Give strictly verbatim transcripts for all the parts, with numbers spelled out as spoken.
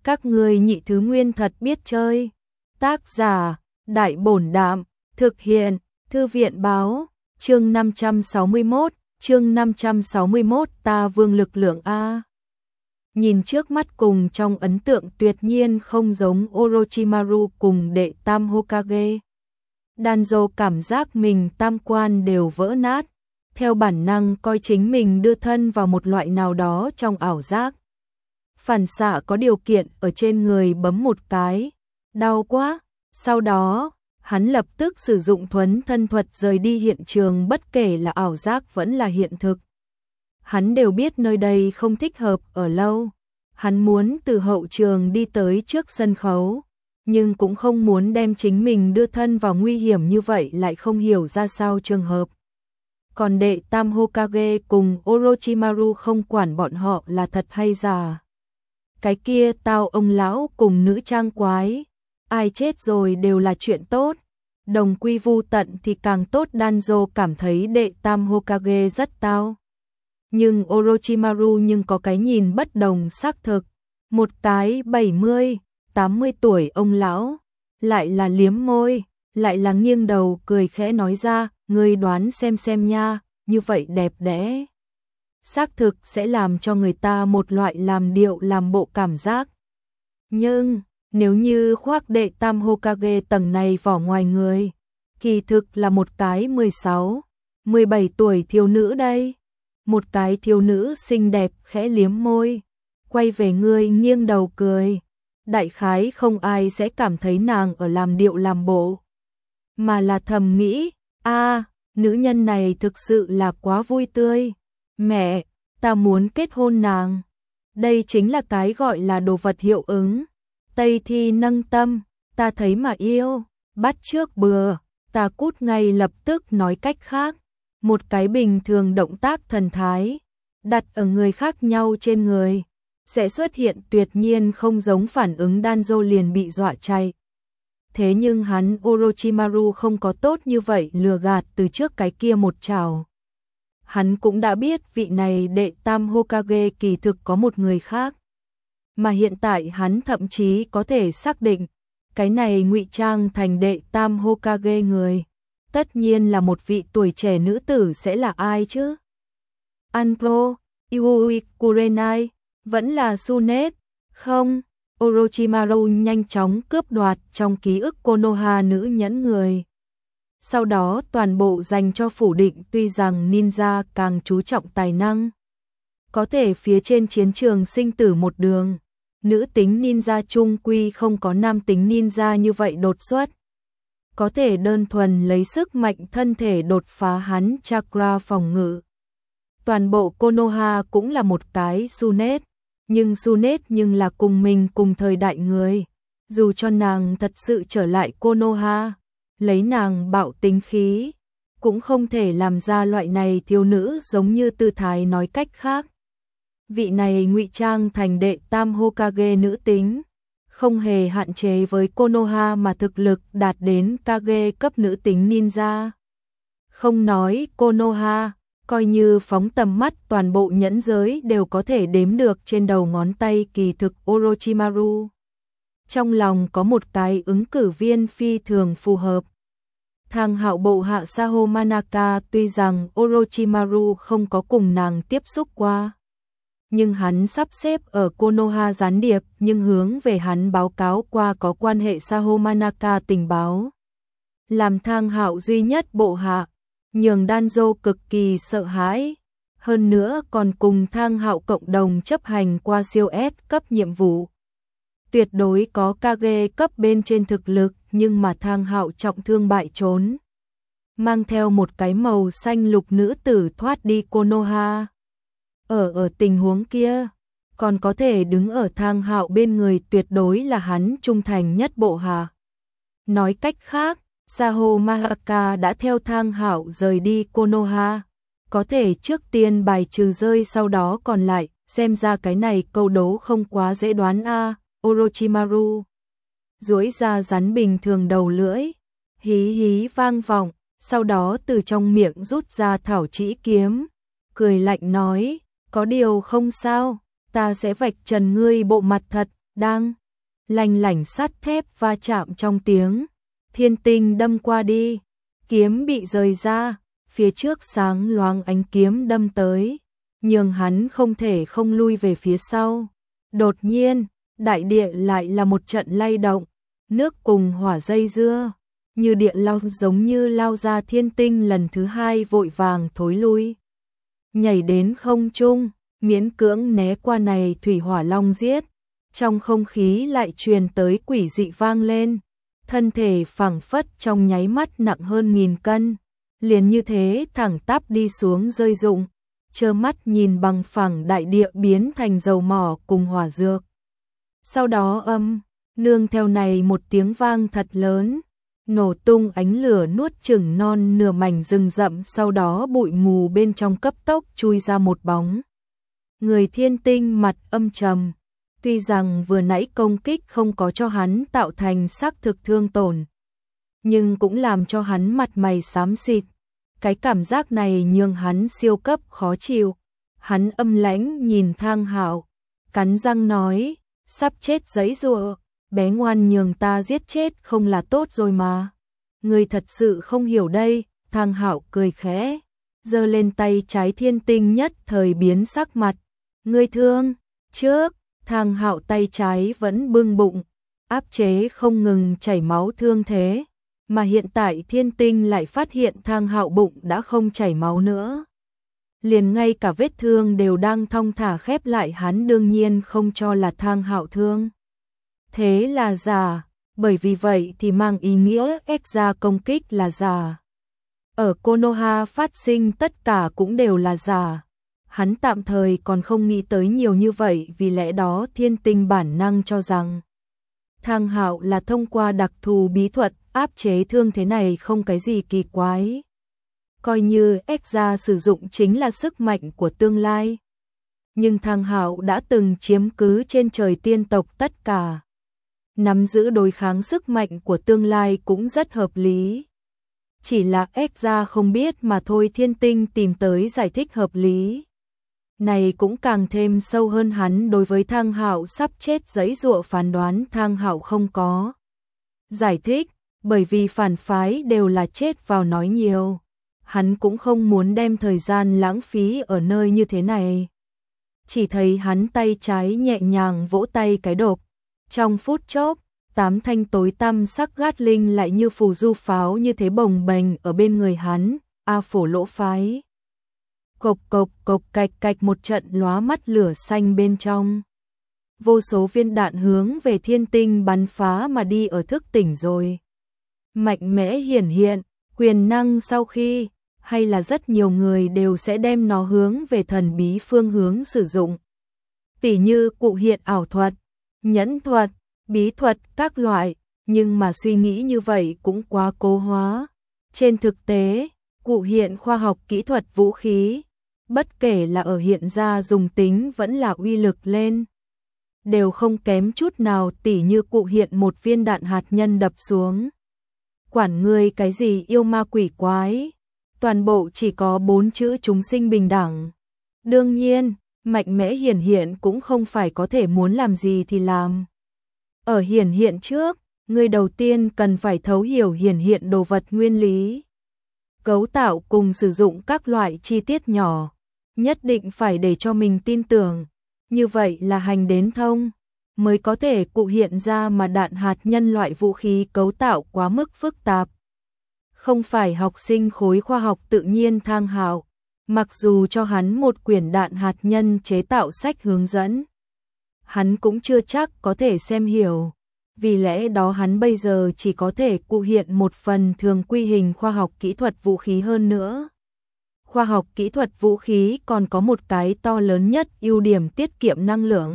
Các ngươi nhị thứ nguyên thật biết chơi. Tác giả, Đại Bổn Đạm, thực hiện, Thư viện Báo, chương năm trăm sáu mươi mốt, chương năm trăm sáu mươi mốt ta vương lực lượng A. Nhìn trước mắt cùng trong ấn tượng tuyệt nhiên không giống Orochimaru cùng đệ tam Hokage. Danzo cảm giác mình tam quan đều vỡ nát, theo bản năng coi chính mình đưa thân vào một loại nào đó trong ảo giác. Phản xạ có điều kiện ở trên người bấm một cái, đau quá, sau đó, hắn lập tức sử dụng thuấn thân thuật rời đi hiện trường bất kể là ảo giác vẫn là hiện thực. Hắn đều biết nơi đây không thích hợp ở lâu, hắn muốn từ hậu trường đi tới trước sân khấu, nhưng cũng không muốn đem chính mình đưa thân vào nguy hiểm như vậy lại không hiểu ra sao trường hợp. Còn đệ tam Hokage cùng Orochimaru không quản bọn họ là thật hay giả. Cái kia tao ông lão cùng nữ trang quái, ai chết rồi đều là chuyện tốt, đồng quy vu tận thì càng tốt. Danzo cảm thấy đệ tam Hokage rất tao. Nhưng Orochimaru nhưng có cái nhìn bất đồng xác thực, một cái bảy mươi, tám mươi tuổi ông lão, lại là liếm môi, lại là nghiêng đầu cười khẽ nói ra, ngươi đoán xem xem nha, như vậy đẹp đẽ. Xác thực sẽ làm cho người ta một loại làm điệu làm bộ cảm giác. Nhưng, nếu như khoác đệ tam Hokage tầng này vỏ ngoài người, kỳ thực là một cái mười sáu, mười bảy tuổi thiếu nữ đây. Một cái thiếu nữ xinh đẹp khẽ liếm môi, quay về ngươi nghiêng đầu cười. Đại khái không ai sẽ cảm thấy nàng ở làm điệu làm bộ, mà là thầm nghĩ, a, nữ nhân này thực sự là quá vui tươi. Mẹ, ta muốn kết hôn nàng. Đây chính là cái gọi là đồ vật hiệu ứng. Tây thi nâng tâm, ta thấy mà yêu, bắt trước bừa, ta cút ngay lập tức. Nói cách khác, một cái bình thường động tác thần thái, đặt ở người khác nhau trên người, sẽ xuất hiện tuyệt nhiên không giống phản ứng. Danzo liền bị dọa chạy. Thế nhưng hắn Orochimaru không có tốt như vậy lừa gạt từ trước cái kia một trảo. Hắn cũng đã biết vị này đệ tam Hokage kỳ thực có một người khác. Mà hiện tại hắn thậm chí có thể xác định, cái này ngụy trang thành đệ tam Hokage người, tất nhiên là một vị tuổi trẻ nữ tử. Sẽ là ai chứ? Anko, Yui Kurenai, vẫn là Tsunet? Không, Orochimaru nhanh chóng cướp đoạt trong ký ức Konoha nữ nhẫn người. Sau đó toàn bộ dành cho phủ định. Tuy rằng ninja càng chú trọng tài năng, có thể phía trên chiến trường sinh tử một đường, nữ tính ninja chung quy không có nam tính ninja như vậy đột xuất. Có thể đơn thuần lấy sức mạnh thân thể đột phá hắn chakra phòng ngự. Toàn bộ Konoha cũng là một cái Tsunet, nhưng Tsunet nhưng là cùng mình cùng thời đại người. Dù cho nàng thật sự trở lại Konoha, lấy nàng bạo tính khí, cũng không thể làm ra loại này thiếu nữ giống như tư thái. Nói cách khác, vị này ngụy trang thành đệ tam Hokage nữ tính, không hề hạn chế với Konoha mà thực lực đạt đến Kage cấp nữ tính ninja. Không nói Konoha, coi như phóng tầm mắt toàn bộ nhẫn giới đều có thể đếm được trên đầu ngón tay. Kỳ thực Orochimaru trong lòng có một cái ứng cử viên phi thường phù hợp. Thang hạo bộ hạ Saho Manaka. Tuy rằng Orochimaru không có cùng nàng tiếp xúc qua, nhưng hắn sắp xếp ở Konoha gián điệp, nhưng hướng về hắn báo cáo qua có quan hệ Saho Manaka tình báo. Làm thang hạo duy nhất bộ hạ, nhường Danzo cực kỳ sợ hãi. Hơn nữa còn cùng thang hạo cộng đồng chấp hành qua siêu S cấp nhiệm vụ. Tuyệt đối có Kage cấp bên trên thực lực, nhưng mà thang hạo trọng thương bại trốn. Mang theo một cái màu xanh lục nữ tử thoát đi Konoha. Ở ở tình huống kia, còn có thể đứng ở thang hạo bên người tuyệt đối là hắn trung thành nhất bộ hạ. Nói cách khác, Saho Manaka đã theo thang hạo rời đi Konoha. Có thể trước tiên bài trừ rơi sau đó còn lại, xem ra cái này câu đố không quá dễ đoán a. À, Orochimaru duỗi ra rắn bình thường đầu lưỡi, hí hí vang vọng, sau đó từ trong miệng rút ra thảo trĩ kiếm, cười lạnh nói, có điều không sao, ta sẽ vạch trần ngươi bộ mặt thật, đang lanh lảnh sắt thép va chạm trong tiếng, thiên tinh đâm qua đi, kiếm bị rời ra, phía trước sáng loáng ánh kiếm đâm tới, nhưng hắn không thể không lui về phía sau. Đột nhiên, đại địa lại là một trận lay động, nước cùng hỏa dây dưa, như địa lao giống như lao ra, thiên tinh lần thứ hai vội vàng thối lui. Nhảy đến không trung, miễn cưỡng né qua này thủy hỏa long giết, trong không khí lại truyền tới quỷ dị vang lên, thân thể phẳng phất trong nháy mắt nặng hơn nghìn cân, liền như thế thẳng tắp đi xuống rơi rụng, trơ mắt nhìn bằng phẳng đại địa biến thành dầu mỏ cùng hỏa dược. Sau đó âm, nương theo này một tiếng vang thật lớn, nổ tung ánh lửa nuốt chửng non nửa mảnh rừng rậm, sau đó bụi mù bên trong cấp tốc chui ra một bóng. Người thiên tinh mặt âm trầm, tuy rằng vừa nãy công kích không có cho hắn tạo thành xác thực thương tổn, nhưng cũng làm cho hắn mặt mày xám xịt. Cái cảm giác này nhường hắn siêu cấp khó chịu. Hắn âm lãnh nhìn Thang Hạo, cắn răng nói, sắp chết giãy giụa, bé ngoan nhường ta giết chết không là tốt rồi mà. Người thật sự không hiểu đây. Thang Hạo cười khẽ, giơ lên tay trái, thiên tinh nhất thời biến sắc mặt. Ngươi thương? Trước, Thang Hạo tay trái vẫn bưng bụng, áp chế không ngừng chảy máu thương thế, mà hiện tại thiên tinh lại phát hiện Thang Hạo bụng đã không chảy máu nữa. Liền ngay cả vết thương đều đang thong thả khép lại, hắn đương nhiên không cho là Thang Hạo thương. Thế là giả, bởi vì vậy thì mang ý nghĩa Exa công kích là giả. Ở Konoha phát sinh tất cả cũng đều là giả. Hắn tạm thời còn không nghĩ tới nhiều như vậy, vì lẽ đó thiên tinh bản năng cho rằng Thang Hạo là thông qua đặc thù bí thuật áp chế thương thế này không cái gì kỳ quái. Coi như Exa sử dụng chính là sức mạnh của tương lai. Nhưng Thang Hạo đã từng chiếm cứ trên trời tiên tộc tất cả. Nắm giữ đối kháng sức mạnh của tương lai cũng rất hợp lý. Chỉ là Exa không biết mà thôi, thiên tinh tìm tới giải thích hợp lý. Này cũng càng thêm sâu hơn hắn đối với Thang Hạo sắp chết giãy giụa phán đoán. Thang Hạo không có giải thích, bởi vì phản phái đều là chết vào nói nhiều. Hắn cũng không muốn đem thời gian lãng phí ở nơi như thế này. Chỉ thấy hắn tay trái nhẹ nhàng vỗ tay cái đột. Trong phút chốc, tám thanh tối tăm sắc gát linh lại như phù du pháo như thế bồng bềnh ở bên người hắn. A Phổ Lỗ phái. Cộc cộc cộc cạch cạch một trận lóa mắt lửa xanh bên trong. Vô số viên đạn hướng về thiên tinh bắn phá mà đi. Ở thức tỉnh rồi, mạnh mẽ hiển hiện, quyền năng sau khi, hay là rất nhiều người đều sẽ đem nó hướng về thần bí phương hướng sử dụng. Tỉ như cụ hiện ảo thuật, nhẫn thuật, bí thuật các loại, nhưng mà suy nghĩ như vậy cũng quá cố hóa. Trên thực tế, cụ hiện khoa học kỹ thuật vũ khí, bất kể là ở hiện ra dùng tính vẫn là uy lực lên, đều không kém chút nào. Tỉ như cụ hiện một viên đạn hạt nhân đập xuống, quản ngươi cái gì yêu ma quỷ quái, toàn bộ chỉ có bốn chữ chúng sinh bình đẳng. Đương nhiên, mạnh mẽ hiển hiện cũng không phải có thể muốn làm gì thì làm. Ở hiển hiện trước, người đầu tiên cần phải thấu hiểu hiển hiện đồ vật nguyên lý, cấu tạo cùng sử dụng các loại chi tiết nhỏ, nhất định phải để cho mình tin tưởng, như vậy là hành đến thông, mới có thể cụ hiện ra. Mà đạn hạt nhân loại vũ khí cấu tạo quá mức phức tạp, không phải học sinh khối khoa học tự nhiên Thang Hạo, mặc dù cho hắn một quyển đạn hạt nhân chế tạo sách hướng dẫn, hắn cũng chưa chắc có thể xem hiểu. Vì lẽ đó hắn bây giờ chỉ có thể cụ hiện một phần thường quy hình khoa học kỹ thuật vũ khí. Hơn nữa, khoa học kỹ thuật vũ khí còn có một cái to lớn nhất ưu điểm, tiết kiệm năng lượng.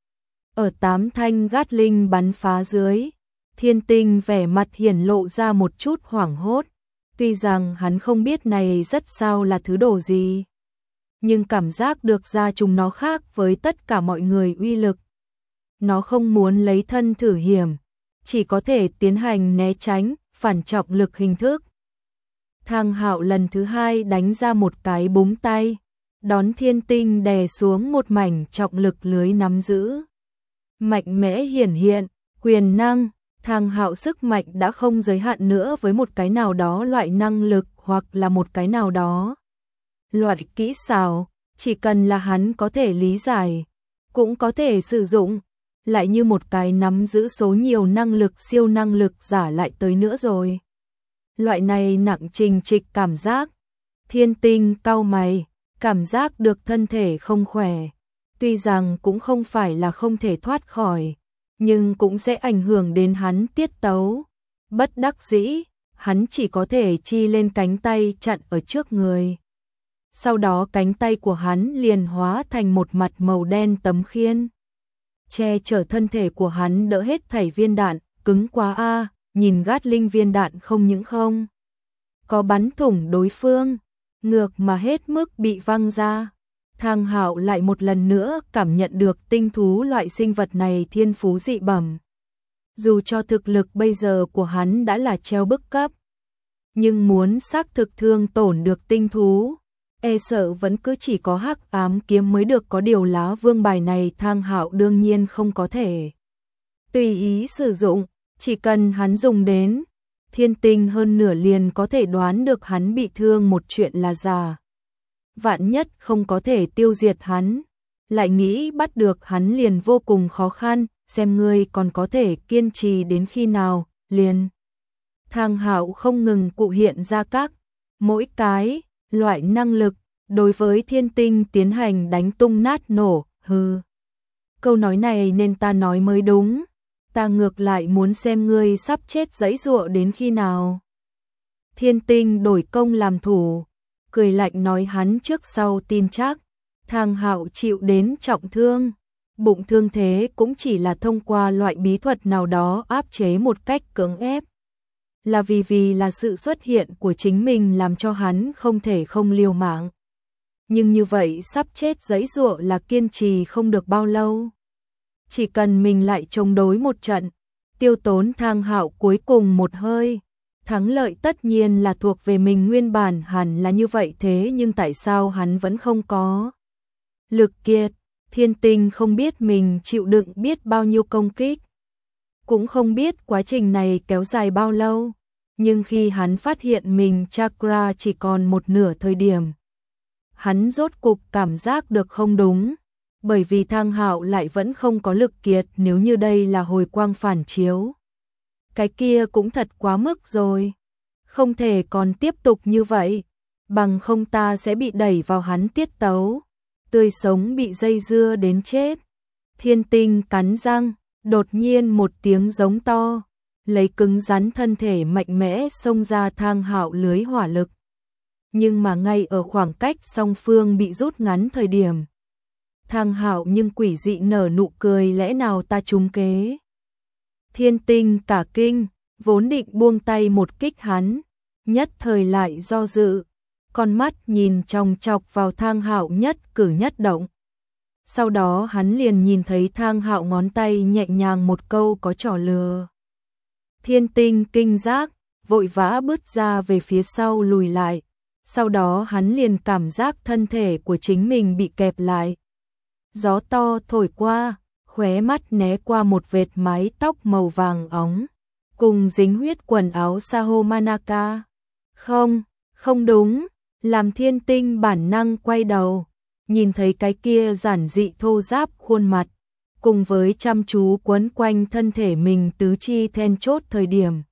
Ở tám thanh gát linh bắn phá dưới, thiên tinh vẻ mặt hiển lộ ra một chút hoảng hốt. Tuy rằng hắn không biết này rất sao là thứ đồ gì, nhưng cảm giác được ra chúng nó khác với tất cả mọi người uy lực. Nó không muốn lấy thân thử hiểm, chỉ có thể tiến hành né tránh, phản trọng lực hình thức. Thang Hạo lần thứ hai đánh ra một cái búng tay, đón thiên tinh đè xuống một mảnh trọng lực lưới nắm giữ. mạnh mẽ hiển hiện, quyền năng, Thang Hạo sức mạnh đã không giới hạn nữa với một cái nào đó loại năng lực hoặc là một cái nào đó loại kỹ xảo, chỉ cần là hắn có thể lý giải, cũng có thể sử dụng, lại như một cái nắm giữ số nhiều năng lực siêu năng lực giả lại tới nữa rồi. Loại này nặng trình trịch cảm giác, Thiên Tinh cau mày, cảm giác được thân thể không khỏe, tuy rằng cũng không phải là không thể thoát khỏi, nhưng cũng sẽ ảnh hưởng đến hắn tiết tấu. Bất đắc dĩ, hắn chỉ có thể chi lên cánh tay chặn ở trước người. Sau đó cánh tay của hắn liền hóa thành một mặt màu đen tấm khiên, che chở thân thể của hắn đỡ hết thảy viên đạn, cứng quá a, nhìn Gatling viên đạn không những không có bắn thủng đối phương, ngược mà hết mức bị văng ra. Thang Hạo lại một lần nữa cảm nhận được tinh thú loại sinh vật này thiên phú dị bẩm. Dù cho thực lực bây giờ của hắn đã là treo bức cấp, nhưng muốn xác thực thương tổn được tinh thú, e sợ vẫn cứ chỉ có Hắc Ám kiếm mới được, có điều lá vương bài này Thang Hạo đương nhiên không có thể tùy ý sử dụng, chỉ cần hắn dùng đến, Thiên Tinh hơn nửa liền có thể đoán được hắn bị thương một chuyện là giả. Vạn nhất không có thể tiêu diệt hắn, lại nghĩ bắt được hắn liền vô cùng khó khăn, xem ngươi còn có thể kiên trì đến khi nào, liền. Thang Hạo không ngừng cụ hiện ra các mỗi cái loại năng lực, đối với Thiên Tinh tiến hành đánh tung nát nổ, hừ. Câu nói này nên ta nói mới đúng, ta ngược lại muốn xem ngươi sắp chết giãy giụa đến khi nào. Thiên Tinh đổi công làm thủ, cười lạnh nói hắn trước sau tin chắc, Thang Hạo chịu đến trọng thương, bụng thương thế cũng chỉ là thông qua loại bí thuật nào đó áp chế một cách cưỡng ép. Là vì vì là sự xuất hiện của chính mình làm cho hắn không thể không liều mạng. Nhưng như vậy sắp chết giãy giụa là kiên trì không được bao lâu. Chỉ cần mình lại chống đối một trận, tiêu tốn Thang Hạo cuối cùng một hơi. Thắng lợi tất nhiên là thuộc về mình, nguyên bản hẳn là như vậy, thế nhưng tại sao hắn vẫn không có lực kiệt. Thiên Tinh không biết mình chịu đựng biết bao nhiêu công kích, cũng không biết quá trình này kéo dài bao lâu, nhưng khi hắn phát hiện mình chakra chỉ còn một nửa thời điểm, hắn rốt cục cảm giác được không đúng, bởi vì Thang Hạo lại vẫn không có lực kiệt. Nếu như đây là hồi quang phản chiếu, cái kia cũng thật quá mức rồi, không thể còn tiếp tục như vậy, bằng không ta sẽ bị đẩy vào hắn tiết tấu, tươi sống bị dây dưa đến chết. Thiên Tinh cắn răng, đột nhiên một tiếng giống to, lấy cứng rắn thân thể mạnh mẽ xông ra Thang Hạo lưới hỏa lực. Nhưng mà ngay ở khoảng cách song phương bị rút ngắn thời điểm, Thang Hạo nhưng quỷ dị nở nụ cười, lẽ nào ta trúng kế? Thiên Tinh cả kinh, vốn định buông tay một kích hắn, nhất thời lại do dự, con mắt nhìn chòng chọc vào Thang Hạo nhất cử nhất động. Sau đó hắn liền nhìn thấy Thang Hạo ngón tay nhẹ nhàng một câu có trò lừa. Thiên Tinh kinh giác, vội vã bước ra về phía sau lùi lại, sau đó hắn liền cảm giác thân thể của chính mình bị kẹp lại. Gió to thổi qua, khóe mắt né qua một vệt mái tóc màu vàng óng, cùng dính huyết quần áo Saho Manaka. Không, không đúng, làm Thiên Tinh bản năng quay đầu, nhìn thấy cái kia giản dị thô ráp khuôn mặt, cùng với chăm chú quấn quanh thân thể mình tứ chi then chốt thời điểm.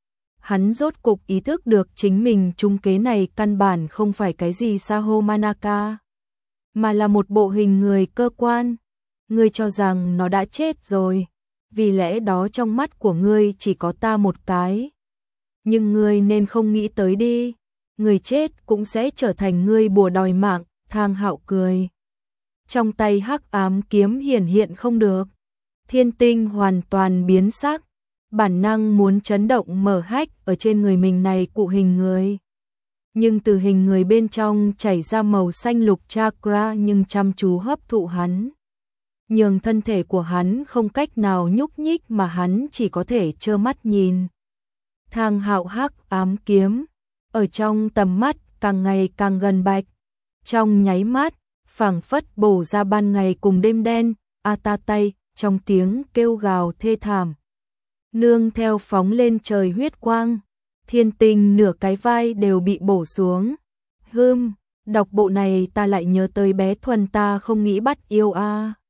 Hắn rốt cục ý thức được chính mình trúng kế này căn bản không phải cái gì Saho Manaka, mà là một bộ hình người cơ quan. Ngươi cho rằng nó đã chết rồi, vì lẽ đó trong mắt của ngươi chỉ có ta một cái. Nhưng ngươi nên không nghĩ tới đi, người chết cũng sẽ trở thành ngươi bùa đòi mạng. Thang Hạo cười, trong tay Hắc Ám kiếm hiển hiện không được. Thiên Tinh hoàn toàn biến sắc, bản năng muốn chấn động mở hách ở trên người mình này cụ hình người. Nhưng từ hình người bên trong chảy ra màu xanh lục chakra nhưng chăm chú hấp thụ hắn, nhường thân thể của hắn không cách nào nhúc nhích mà hắn chỉ có thể trơ mắt nhìn. Thang Hạo Hắc Ám kiếm ở trong tầm mắt càng ngày càng gần bạch, trong nháy mắt phảng phất bổ ra ban ngày cùng đêm đen. A ta tay trong tiếng kêu gào thê thảm. Nương theo phóng lên trời huyết quang, Thiên Tình nửa cái vai đều bị bổ xuống. Hưm, đọc bộ này ta lại nhớ tới bé Thuần ta không nghĩ bắt yêu a. À.